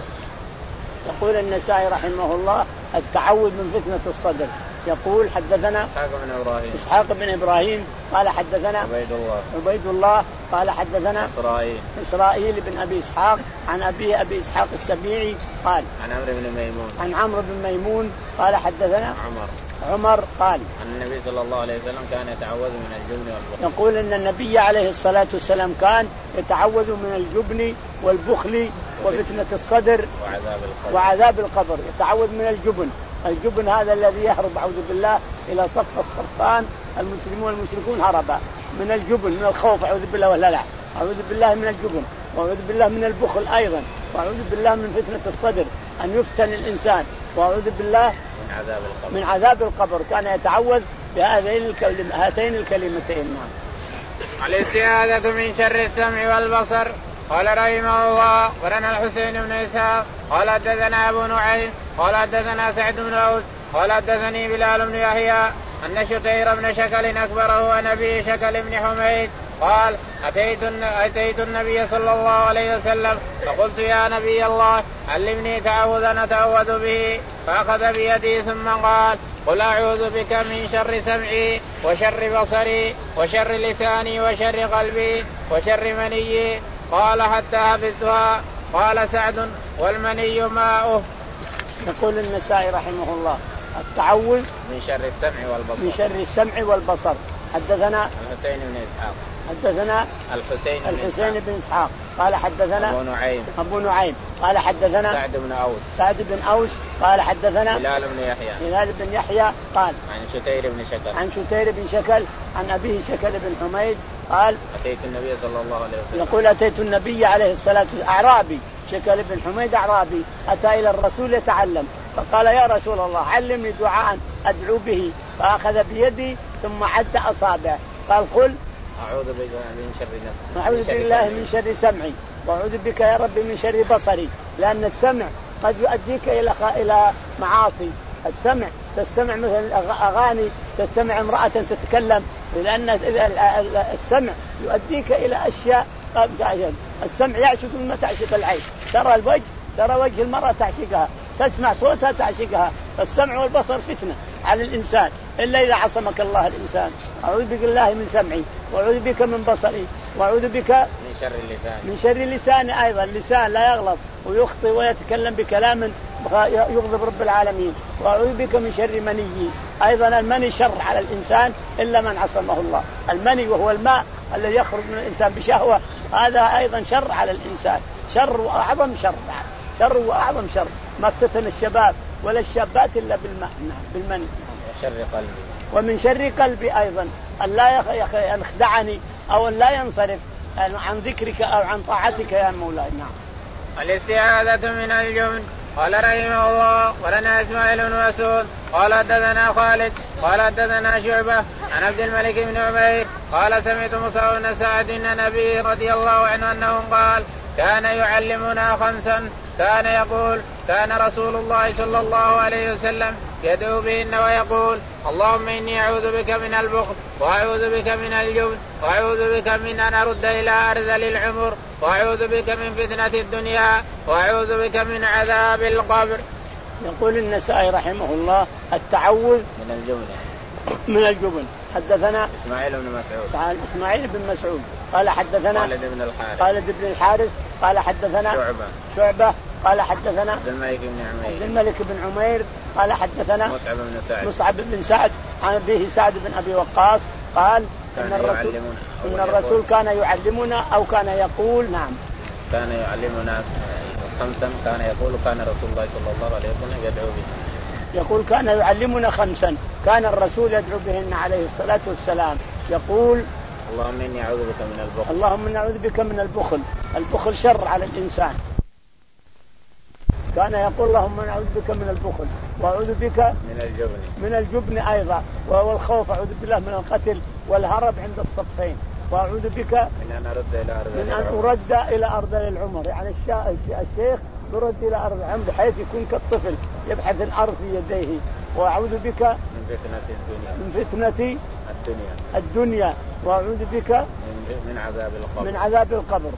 يقول النسائي رحمه الله التعوذ من فتنة الصدر. يقول حدثنا إسحاق بن إبراهيم إسحاق بن إبراهيم قال حدثنا عبيد الله عبيد الله قال حدثنا إسرائيل إسرائيل بن أبي إسحاق عن أبي أبي إسحاق السبيعي قال عن عمرو بن ميمون عن عمرو بن ميمون قال حدثنا عمر عمر قال أن النبي صلى الله عليه وسلم كان يتعوذ من الجبن والبخل. يقول أن النبي عليه الصلاة والسلام كان يتعوذ من الجبن والبخل وفتنة الصدر وعذاب القبر. وعذاب القبر. يتعوذ من الجبن. الجبن هذا الذي يهرب أعوذ بالله إلى صف الصفان. المسلمون والمشركون هربا من الجبن، من الخوف أعوذ بالله والهلع. أعوذ بالله من الجبن، وأعوذ بالله من البخل أيضا، وأعوذ بالله من فتنة الصدر أن يفتن الإنسان، وأعوذ بالله من عذاب القبر. من عذاب القبر. كان يتعوذ بهذين الكلم هاتين الكلمتين. الاستعاذة من شر السمع والبصر. قال رحمه الله ورنا الحسين بن إسحاق قال حدثنا أبو نعيم قال حدثنا سعد بن أوس قال حدثني بلال بن يحيى أن شتير بن شكل أخبره عن أبي شكل بن حميد قال أتيت, أتيت النبي صلى الله عليه وسلم فقلت يا نبي الله علمني تعوذا أتعوذ به، فأخذ بيدي ثم قال قل أعوذ بك من شر سمعي وشر بصري وشر لساني وشر قلبي وشر مني. قال حتى حفظتها. قال سعد والمني ماؤه. يقول النسائي رحمه الله التعوذ من شر السمع والبصر من شر السمع والبصر. حدثنا الحسين بن إسحاق حدثنا الحسين بن الحسين إسحاق بن إسحاق قال حدثنا أبو نعيم أبو نعيم قال حدثنا سعد بن أوس سعد بن أوس قال حدثنا بلال بن يحيى بلال بن يحيى قال عن شتير بن شكل عن شتير بن شكل عن أبيه شكل بن حميد قال أتيت النبي صلى الله عليه وسلم. يقول أتيت النبي عليه الصلاة والسلام أعرابي. شكل بن حميد أعرابي أتى إلى الرسول يتعلم، فقال يا رسول الله علمني دعاء أدعو به، فأخذ بيدي ثم عد أصابعه قال قل أعوذ بك من شر نفسي، أعوذ بالله من شر سمعي، وأعوذ بك يا رب من شر بصري، لأن السمع قد يؤديك إلى إلى معاصي. السمع تستمع مثل أغاني، تستمع امرأة تتكلم، لأن السمع يؤديك إلى أشياء. السمع يعشق مما تعشق العين، ترى الوجه ترى وجه المرأة تعشقها، تسمع صوتها تعشقها. فالسمع والبصر فتنة على الإنسان، إلا إذا عصمك الله الإنسان. أعوذ بك الله من سمعي، وأعوذ بك من بصري، وأعوذ بك من شر اللسان من شر اللسان. أيضا اللسان لا يغلط ويخطئ ويتكلم بكلام يغضب رب العالمين. وأعوذ بك من شر مني. أيضا المني شر على الإنسان إلا من عصمه الله. المني وهو الماء الذي يخرج من الإنسان بشهوة، هذا أيضا شر على الإنسان، شر وأعظم شر، شر وأعظم شر. ما افتتن الشباب ولا الشابات إلا بالماء، بالمني. وشر قلبي. ومن شر قلبي أيضا أن لا يخدعني أو أن لا ينصرف عن ذكرك أو عن طاعتك يا مولاي. نعم. الاستعاذة من الجبن. قال رحمه الله ولنا إسماعيل بن مسعود قال حدثنا خالد قال حدثنا شعبة عن عبد الملك بن عمير قال سمعت مصعب بن سعد النبي رضي الله عنه أنه قال كان يعلمنا خمسا كان يقول كان رسول الله صلى الله عليه وسلم يدعو بهن ويقول اللهم إني أعوذ بك من البخل وأعوذ بك من الجبن وأعوذ بك من أن أرد إلى أرذل العمر وأعوذ بك من فتنة الدنيا وأعوذ بك من عذاب القبر. يقول النسائي رحمه الله التعوذ من الجبن من الجبن. حدثنا إسماعيل بن مسعود قال إسماعيل بن مسعود قال حدثنا خالد بن الحارث خالد بن الحارث قال حدثنا شعبة شعبة قال حدثنا عبد الملك بن عمير عبد الملك بن عمير قال حدثنا مصعب بن سعد مصعب بن سعد عن أبيه سعد بن أبي وقاص قال إن الرسول إن الرسول كان يعلمنا أو كان يقول. نعم. كان يعلمنا خمسا كان يقول كان رسول الله صلى الله عليه وسلم يدعو به. يقول كان يعلمنا خمسا كان الرسول يدعو بهن عليه الصلاة والسلام. يقول اللهم إني أعوذ بك من البخل اللهم إني أعوذ بك من البخل. البخل شر على الإنسان. كان يقول اللهم إني أعوذ بك من البخل وأعوذ بك من الجبن من الجبن أيضا وهو الخوف. أعوذ بالله من القتل والهرب عند الصفين. وأعوذ بك من أن أرد إلى أرض من أن أرد إلى أرض العمر. يعني الشيخ يرد إلى أرض العمر بحيث يكون كالطفل يبحث الأرض في يديه. وأعوذ بك من فتنة الدنيا من فتنة الدنيا الدنيا وأعوذ بك من عذاب القبر من عذاب القبر.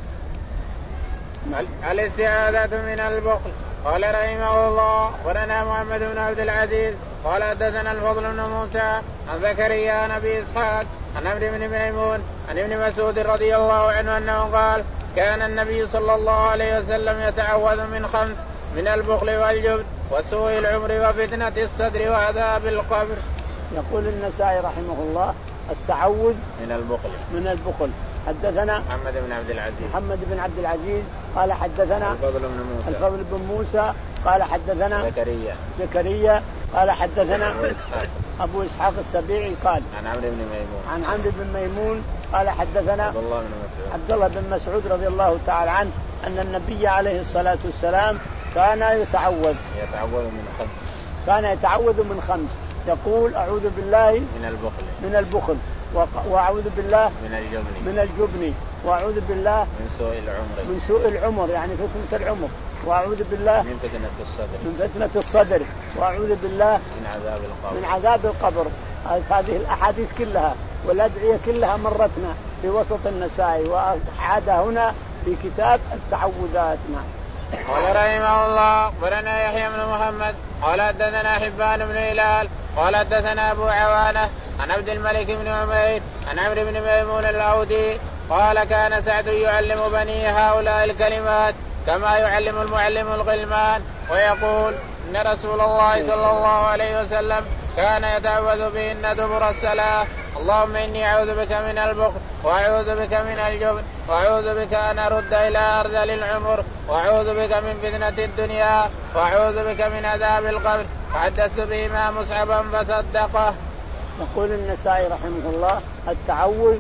الاستعاذة من البخل. قال رحمه الله ولنا محمد بن عبد العزيز قال حدثنا الفضل بن موسى عن زكريا عن أبي إسحاق عن عمرو بن ميمون عن ابن مسعود رضي الله عنه أنه قال كان النبي صلى الله عليه وسلم يتعوذ من خمس من البخل والجبن وسوء العمر وفتنة الصدر وعذاب القبر. يقول النسائي رحمه الله التعوذ من البخل من البخل. حدثنا محمد بن عبد العزيز محمد بن عبد العزيز قال حدثنا الفضل بن موسى الفضل بن موسى قال حدثنا زكريا زكريا قال حدثنا أبو إسحاق أبو إسحاق السبيعي قال عن عمرو بن ميمون عن عمرو بن ميمون قال حدثنا عبد الله بن مسعود عبد الله بن مسعود رضي الله تعالى عنه أن النبي عليه الصلاة والسلام كان يتعوذ يتعوذ من خمس كان يتعوذ من خمس. يقول أعوذ بالله من البخل من البخل وأعوذ بالله من الجبن من الجبن وأعوذ بالله من سوء العمر من سوء العمر يعني فتنة العمر وأعوذ بالله من فتنة الصدر من فتنة الصدر وأعوذ بالله من عذاب القبر من عذاب القبر. هذه الأحاديث كلها والأدعية كلها مرتنا في وسط النسائي وعادة هنا في كتاب التعوذات. نعم. قال رحمه الله ولنا يحيى بن محمد قال حدثنا حبان بن هلال قال حدثنا أبو عوانة عن عبد الملك بن عمير عن عمرو بن ميمون الأودي قال كان سعد يعلم بني هؤلاء الكلمات كما يعلم المعلم الغلمان ويقول إن رسول الله صلى الله عليه وسلم كان يتعوذ بهن دبر الصلاة اللهم إني أعوذ بك من البخل وأعوذ بك من الجبن وأعوذ بك أن أرد إلى أرذل العمر وأعوذ بك من فتنة الدنيا وأعوذ بك من عذاب القبر. فحدثت بهما مصعبا فصدقه. يقول النسائي رحمه الله التعوذ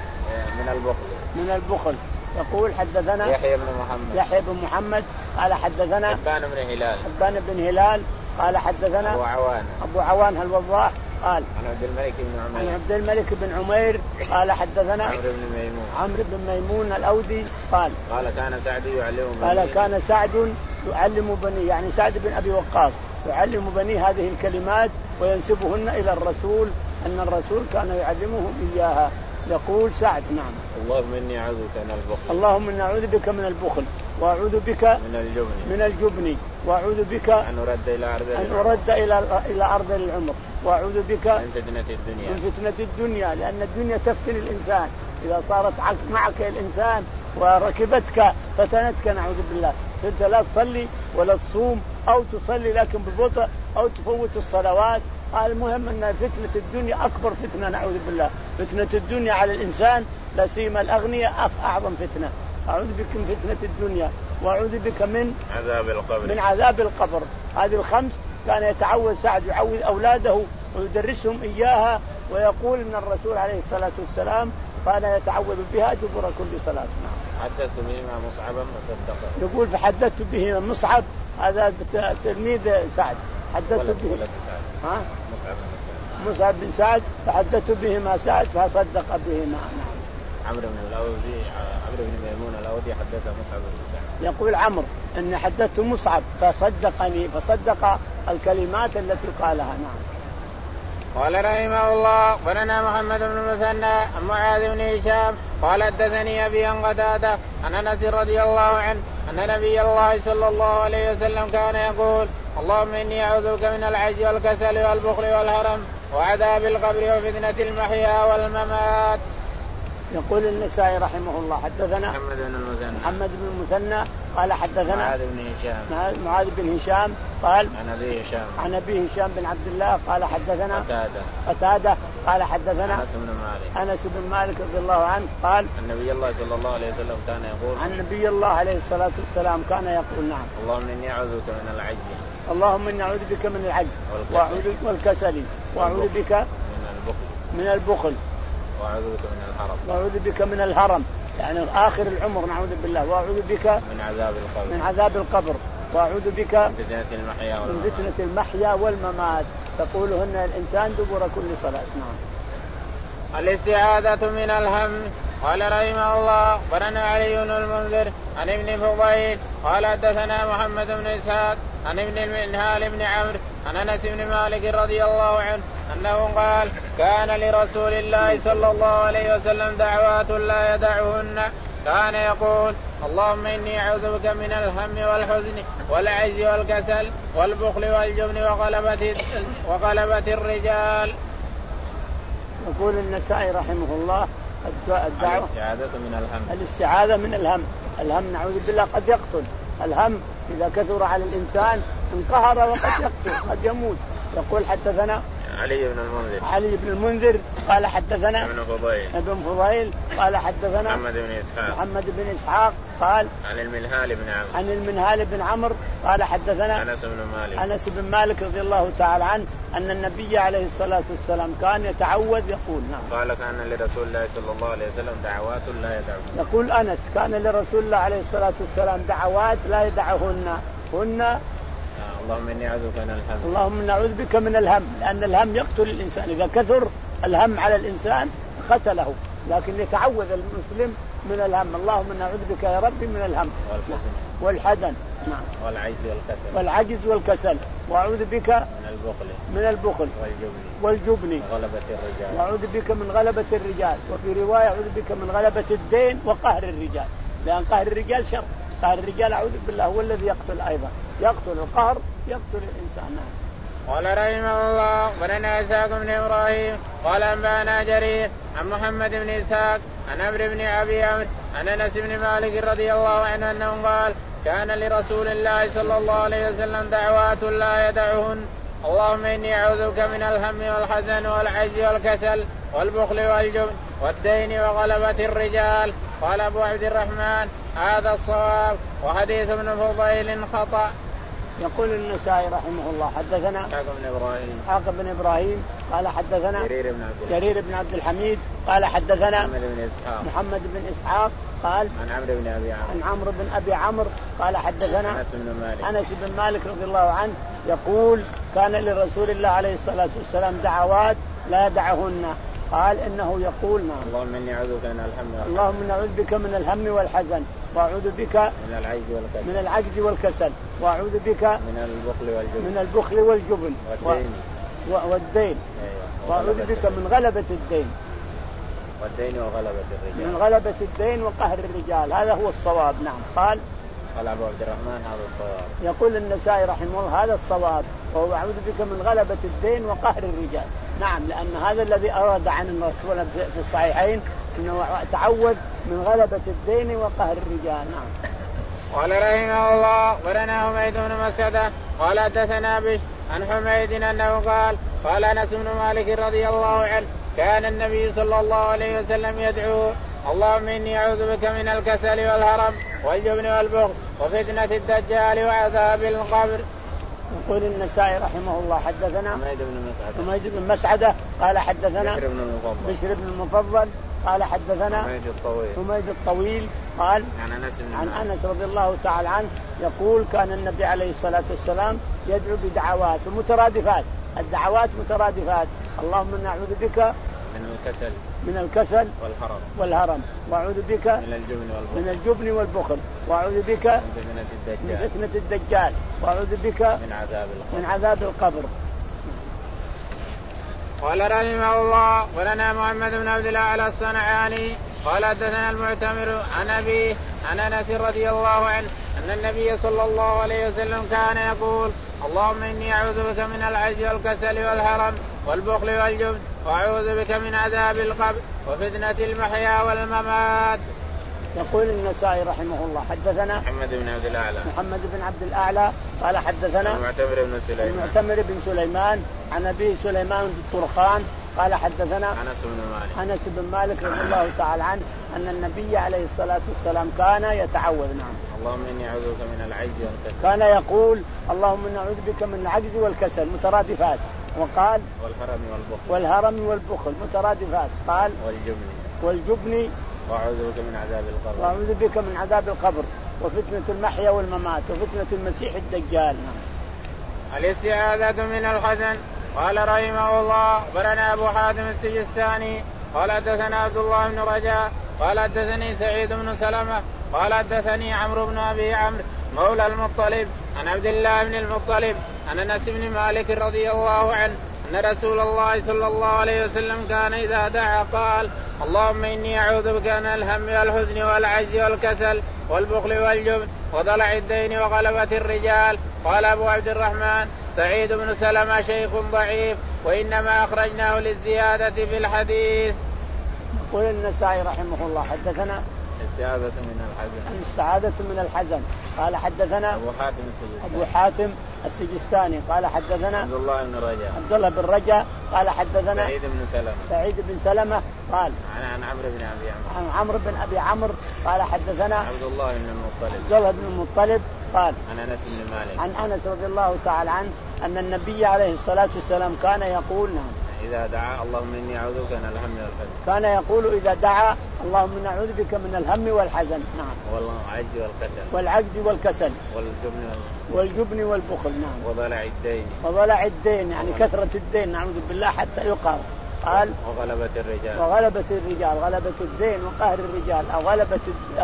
من البخل من البخل. يقول حدثنا يحيى بن محمد يحيى بن محمد قال حدثنا حبان بن هلال حبان بن هلال قال حدثنا أبو عوان أبو عوان الوضاح قال عن عبد الملك بن عمير عن عبد الملك بن عمير قال حدثنا عمرو بن ميمون عمرو بن ميمون الأودي قال قال كان سعد يعلم بني قال كان سعد يعلم بني يعني سعد بن أبي وقاص يعلم بني هذه الكلمات وينسبهن إلى الرسول أن الرسول كان يعلمهم إياها. يقول سعد نعم اللهم إني أعوذ بك من البخل اللهم إني أعوذ بك من البخل وأعوذ بك من الجبن من الجبن وأعوذ بك أن أرد إلى أرض أن أرد إلى إلى أرض العمر وأعوذ بك من فتنة الدنيا من فتنة الدنيا، لأن الدنيا تفتن الإنسان إذا صارت معك الإنسان وركبتك فتنتك نعوذ بالله، فأنت لا تصلي ولا تصوم أو تصلي لكن ببطء أو تفوت الصلوات. المهم أن فتنة الدنيا أكبر فتنة نعوذ بالله، فتنة الدنيا على الإنسان لا سيما الأغنياء أعظم فتنة. أعوذ بك من فتنة الدنيا وأعوذ بك من عذاب القبر من عذاب القبر. هذه الخمس كان يتعوذ سعد يعوذ أولاده ويدرسهم إياها، ويقول من الرسول عليه الصلاة والسلام كان يتعوذ بها دبر كل صلاة. حدثت بهما مصعبا فصدقه. يقول فحدثت به مصعب، هذا تلميذ سعد، حدثت به ها مصعب مصعب بن سعد، فحدثت بهما سعد فصدق بهما. نعم. عمرو بن الأودي عمرو بن ميمون الأودي حدث مصعب بن سعد. يقول عمرو ان حدثت مصعب فصدقني، فصدق الكلمات التي قالها. نعم. قال رحمه الله ولنا محمد بن المثنى عن معاذ بن هشام قال حدثني ابي عن قتاده عن انس رضي الله عنه ان نبي الله صلى الله عليه وسلم كان يقول اللهم اني اعوذ بك من العجز والكسل والبخل والهرم وعذاب القبر وفتنة المحيا والممات. يقول النسائي رحمه الله حدثنا محمد بن المثنى محمد بن المثنى قال حدثنا معاذ بن هشام معاذ بن هشام قال عن ابي هشام عن ابي هشام بن عبد الله قال حدثنا قتادة قتادة قال حدثنا انس بن مالك انس بن مالك رضي الله عنه قال النبي الله صلى الله عليه وسلم كان يقول عن نبي الله عليه الصلاة والسلام كان يقول نعم اللهم اني اعوذ بك من العجز اللهم اني اعوذ بك من العجز واعوذ والكسل واعوذ بك من البخل من البخل واعوذ بك من الهرم واعوذ بك من الهرم يعني آخر العمر نعوذ بالله، واعوذ بك من عذاب القبر من عذاب القبر واعوذ بك من فتنة المحيا من فتنة المحيا والممات تقولهن الإنسان دبر كل صلاة. نعم. الاستعاذة من الهم. قال رحمه الله ورنا علي بن المنذر عن ابن فضيل قال حدثنا محمد بن إسحاق عن ابن المنهال بن عمرو عن انس بن مالك رضي الله عنه انه قال كان لرسول الله صلى الله عليه وسلم دعوات لا يدعهن، كان يقول اللهم اني اعوذ بك من الهم والحزن والعجز والكسل والبخل والجبن وغلبة وغلبة الرجال. يقول النسائي رحمه الله الدعوة الاستعاذة من الهم. الاستعاذة من الهم. الهم نعوذ بالله قد يقتل، الهم إذا كثر على الإنسان انقهر وقد يقتل قد يموت. يقول حدثنا علي بن المنذر علي بن المنذر قال حدثنا ابن فضيل ابن فضيل قال حدثنا محمد بن إسحاق محمد بن إسحاق قال عن المنهال بن عمرو عن المنهال بن عمرو قال حدثنا أنس بن مالك أنس بن مالك رضي الله تعالى عنه أن النبي عليه الصلاة والسلام كان يتعوذ يقول نعم قال كان لرسول الله صلى الله عليه وسلم دعوات لا يدعهن. يقول أنس كان لرسول الله عليه الصلاة والسلام دعوات لا يدعهن هن اللهم اني اعوذ بك من الهم اللهم نعوذ بك من الهم، لأن الهم يقتل الإنسان، إذا كثر الهم على الإنسان قتله، لكن يتعوذ المسلم من الهم. اللهم نعوذ بك يا ربي من الهم والحزن نعم والعجز والكسل والعجز والكسل وأعوذ بك من البخل من البخل والجبن والجبن وغلبة الرجال وأعوذ بك من غلبة الرجال، وفي رواية أعوذ بك من غلبة الدين وقهر الرجال، لأن قهر الرجال شر، قهر الرجال أعوذ بالله هو الذي يقتل أيضا، يقتل القهر يقتل الإنسان. قال رحمه الله ولنا إسحاق بن إبراهيم قال أنبأنا جرير عن محمد بن إسحاق عن عمرو بن أبي عمرو عن أنس بن مالك رضي الله عنه أنه قال كان لرسول الله صلى الله عليه وسلم دعوات لا يدعهن اللهم إني أعوذ بك من الهم والحزن والعجز والكسل والبخل والجبن والدين وغلبة الرجال. قال أبو عبد الرحمن هذا الصواب وحديث ابن فضيل خطأ. يقول النسائي رحمه الله حدثنا إسحاق بن إبراهيم إسحاق بن إبراهيم قال حدثنا جرير بن عبد جرير بن عبد الحميد قال حدثنا محمد بن إسحاق محمد بن إسحاق قال عن عمرو بن أبي عمرو عن عمرو بن أبي عمرو قال حدثنا أنس بن مالك أنس بن مالك رضي الله عنه يقول كان لرسول الله عليه الصلاة والسلام دعوات لا يدعهن، قال إنه يقول نعم اللهم إني أعوذ بك من الهم اللهم نعوذ بك من الهم والحزن وأعوذ بك من العجز والكسل من العجز والكسل وأعوذ بك من البخل والجبن من البخل والجبن والدين و... والدين وأعوذ بك من غلبة الدين والدين وغلبة الرجال من غلبة الدين وقهر الرجال. هذا هو الصواب. نعم. قال قال أبو عبد الرحمن هذا الصواب. يقول النسائي رحمه الله هذا الصواب، وهو أعوذ بك من غلبة الدين وقهر الرجال. نعم، لأن هذا الذي أراد عن الرسول في الصحيحين أنه تعوذ من غلبة الدين وقهر الرجال. نعم. قال رحمه الله ولنا حميد بن مسعدة قال حدثنا بش عن حميد أنه قال قال أنس بن مالك رضي الله عنه كان النبي صلى الله عليه وسلم يدعو اللهم إني أعوذ بك من الكسل والهرم والجبن والبخل وفتنة الدجال وعذاب القبر. يقول النسائي رحمه الله حدثنا حميد بن مسعدة حميد بن مسعدة قال حدثنا بشر بن المفضل بشر بن المفضل قال حدثنا حميد الطويل حميد الطويل قال عن أنس عن أنس رضي الله تعالى عنه يقول كان النبي عليه الصلاة والسلام يدعو بدعوات مترادفات، الدعوات مترادفات، اللهم نعوذ بك من الكسل من الكسل والهرم والهرم وأعوذ بك من الجبن والبخل من الجبن والبخل وأعوذ بك من فتنة الدجال من فتنة الدجال وأعوذ بك من عذاب القبر من عذاب القبر. قال رحمه الله ولنا محمد بن عبد الله الصنعاني قال حدثنا المعتمر عن أبيه عن أنس رضي الله عنه أن النبي صلى الله عليه وسلم كان يقول اللهم إني أعوذ بك من العجز والكسل والهرم والبخل والجبن وأعوذ بك من عذاب القبر وفتنة المحيا والممات. يقول النسائي رحمه الله حدثنا محمد بن عبد الأعلى محمد بن عبد الأعلى قال حدثنا المعتمر بن سليمان المعتمر بن سليمان عن أبيه سليمان بن طرخان قال حدثنا أنس بن مالك أنس بن مالك رضي الله تعالى عنه أن النبي عليه الصلاة والسلام كان يتعوذ. نعم. اللهم إني أعوذ بك من العجز والكسل. كان يقول اللهم نعوذ بك من العجز والكسل مترادفات، وقال والهرم والبخل والهرم والبخل مترادفات، قال والجبن والجبن وأعوذ بك من عذاب القبر وأعوذ بك من عذاب القبر وفتنة المحيا والممات وفتنة المسيح الدجال. الاستعاذة من الحزن. قال رحمه الله برنا أبو حاتم السجستاني قال حدثنا عبد الله بن رجاء قال حدثني سعيد بن سلمة قال حدثني عمرو بن أبي عمرو مولى المطلب عن عبد الله بن المطلب عن أنس بن مالك رضي الله عنه أن رسول الله صلى الله عليه وسلم كان إذا دعا قال اللهم إني أعوذ بك من الهم والحزن والعجز والكسل والبخل والجبن وضلع الدين وغلبة الرجال. قال أبو عبد الرحمن سعيد بن سلمة شيخ ضعيف وإنما أخرجناه للزيادة في الحديث. يقول النسائي رحمه الله حدثنا الاستعاذة من الحزن الاستعاذة من الحزن قال حدثنا أبو حاتم السجستاني أبو حاتم السجستاني قال حدثنا عبد الله بن رجاء عبد الله بن رجاء قال حدثنا سعيد بن سلمة سعيد بن سلمة قال عن عن عمرو بن أبي عمرو عن عمرو بن أبي عمرو قال حدثنا عبد الله بن المطلب عبد الله بن المطلب قال عن أنس بن مالك عن أنس رضي الله تعالى عنه أن النبي عليه الصلاة والسلام كان يقول نعم إذا دعا اللهم إني أعوذ بك من الهم والحزن كان يقول إذا دعا اللهم نعوذ بك من الهم والحزن. نعم. والعجز والكسل والعجز والكسل والجبن والجبن والبخل. نعم. وضلع الدين وضلع الدين يعني كثرة الدين نعوذ بالله حتى يقهر. قال وغلبة الرجال وغلبة الرجال غلبة الدين وقهر الرجال أو غلبة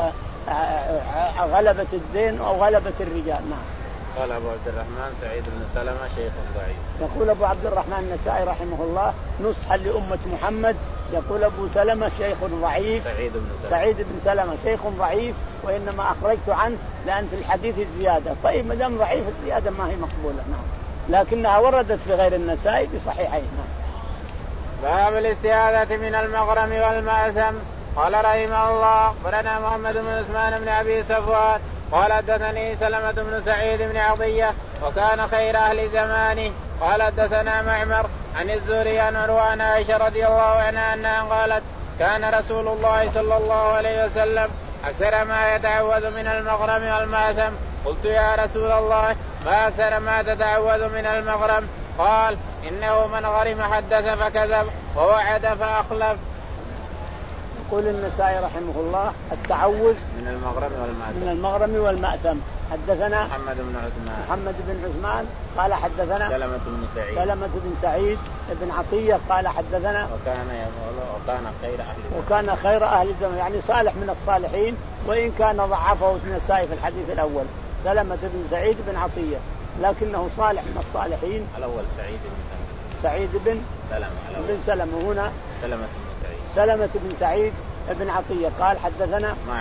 غلبة الدين أو غلبة الرجال. نعم. قال أبو عبد الرحمن سعيد بن سلمة شيخ ضعيف. يقول أبو عبد الرحمن النسائي رحمه الله نصحا لأمة محمد يقول أبو سلمة شيخ ضعيف سعيد بن سلمة سعيد بن سلمة شيخ ضعيف وإنما أخرجت عنه لأن في الحديث الزيادة. طيب ما دام ضعيف الزيادة ما هي مقبولة. نعم. لكنها وردت في غير النسائي بصحيحين. نعم. باب الاستعاذة من المغرم والمأثم. قال رحمه الله برنا محمد بن عثمان بن أبي صفوان قال حدثني سلمة بن سعيد بن عطية وكان خير أهل زمانه قال حدثنا معمر عن الزهري عن عروة عن عائشة رضي الله عنها أنها قالت كان رسول الله صلى الله عليه وسلم أكثر ما يتعوذ من المغرم والمأثم. قلت يا رسول الله ما أكثر ما تتعوذ من المغرم؟ قال إنه من غرم حدث فكذب ووعد فأخلف. يقول النسائي رحمه الله التعوذ من المغرم والمأثم من المغرم والمأثم. حدثنا محمد بن عثمان محمد بن عثمان قال حدثنا سلمة بن سعيد سلمة بن سعيد بن عطية قال حدثنا وكان يقول وكان خير أهل وكان خير أهل الزمن يعني صالح من الصالحين وإن كان ضعفه النسائي في الحديث الأول سلمة بن سعيد بن عطية لكنه صالح من الصالحين. الأول سعيد بن سلمة سعيد بن سلمة بن سلمة هنا سلمة بن سعيد سلمة بن سعيد بن عطية قال حدثنا معمر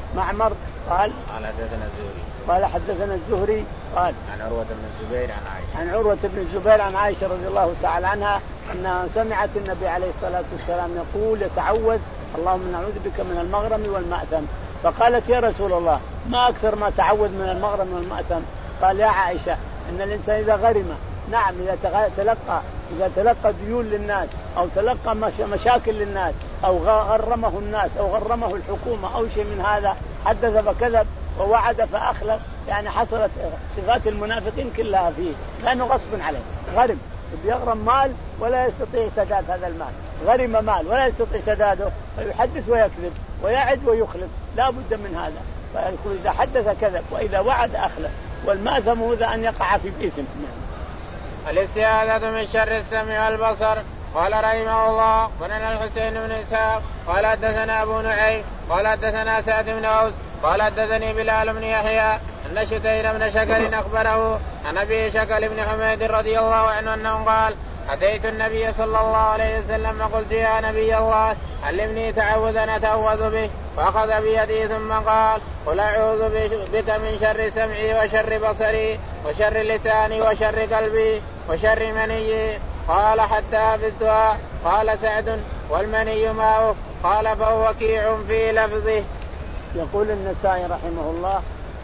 معمر قال قال حدثنا الزهري قال حدثنا الزهري قال عن عروة بن الزبير عن عائشة عن عروة بن الزبير عن عائشة رضي الله تعالى عنها أنها سمعت النبي عليه الصلاة والسلام يقول يتعوذ اللهم نعوذ بك من المغرم والمأثم. فقالت يا رسول الله ما أكثر ما تعوذ من المغرم والمأثم؟ قال يا عائشة إن الإنسان إذا غرم نعم إذا تلقى إذا تلقى ديون للناس أو تلقى مشاكل للناس أو غرمه الناس أو غرمه الحكومة أو شيء من هذا حدث فكذب ووعد فأخلف يعني حصلت صفات المنافقين كلها فيه لأنه غصب عليه غرم بيغرم مال ولا يستطيع سداد هذا المال غرم مال ولا يستطيع سداده فيحدث ويكذب ويعد ويخلف لا بد من هذا. فيقول إذا حدث كذب وإذا وعد أخلف والمأثم هو أن يقع في الإثم. الاستعاذة من شر السمع والبصر. قال رحمه الله ولنا الحسين بن إسحاق قال حدثنا أبو نعيم قال حدثنا سعد بن أوس قال حدثني بلال بن يحيى أن شتير بن شكل أخبره عن أبي شكل بن حميد رضي الله عنه أنه قال أتيت النبي صلى الله عليه وسلم قلت يا نبي الله علمني تعوذا أتعوذ به فأخذ بيدي ثم قال قل أعوذ بك من شر سمعي وشر بصري وشر لساني وشر قلبي وشر مني قال حتى حفظتها. قال سعد والمني ماؤه قال فهو وكيع في لفظه. يقول النسائي رحمه الله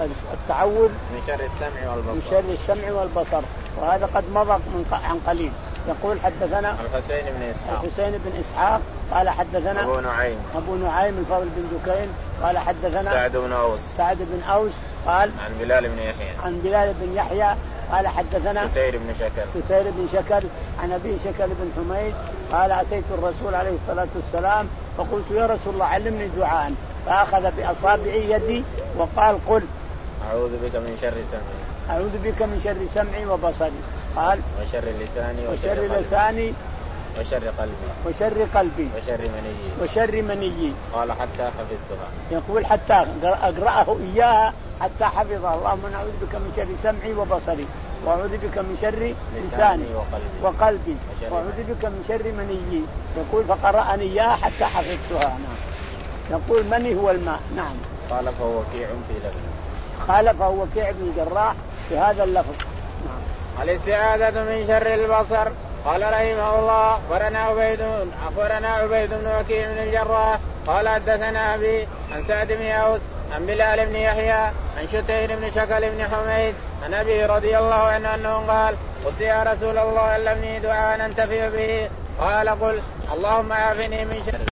التعوذ من شر السمع والبصر من شر السمع والبصر وهذا قد مضى عن قليل. يقول حدثنا الحسين بن إسحاق الحسين بن إسحاق قال حدثنا أبو نعيم أبو نعيم الفضل بن دكين قال حدثنا سعد بن أوس سعد بن أوس قال عن بلال بن يحيى عن بلال بن يحيى قال حدثنا شتير بن شكل شتير بن شكل عن أبي شكل بن حميد قال أتيت الرسول عليه الصلاة والسلام فقلت يا رسول الله علمني دعاء فأخذ بأصابع يدي وقال قل أعوذ بك من شر سمعي أعوذ بك من شر سمعي وبصري قال وشر لساني وشر, وشر لساني وشر قلبي وشر قلبي وشر مني وشر مني قال حتى حفظتها. يقول حتى أقرأه إياها حتى حفظها. اللهم نعوذ بك من شر سمعي وبصري وأعوذ بك من شر لساني وقلبي, وقلبي وأعوذ بك من شر مني. يقول فقرأني إياها حتى حفظتها. نعم. يقول مني هو الماء. نعم. قال فهو وكيع في لفظه. قال فهو وكيع بن الجراح في هذا اللفظ. نعم. الاستعاذة من شر البصر. قال رحمه الله أخبرنا عبيد أخبرنا عبيد بن وكيع بن الجراح قال حدثنا أبي عن سعد بن أوس عن بلال بن يحيى عن شتير بن شكل بن حميد عن أبي رضي الله عنه أنه قال قلت يا رسول الله علمني دعاء أنتفع به قال قل اللهم عافني من شر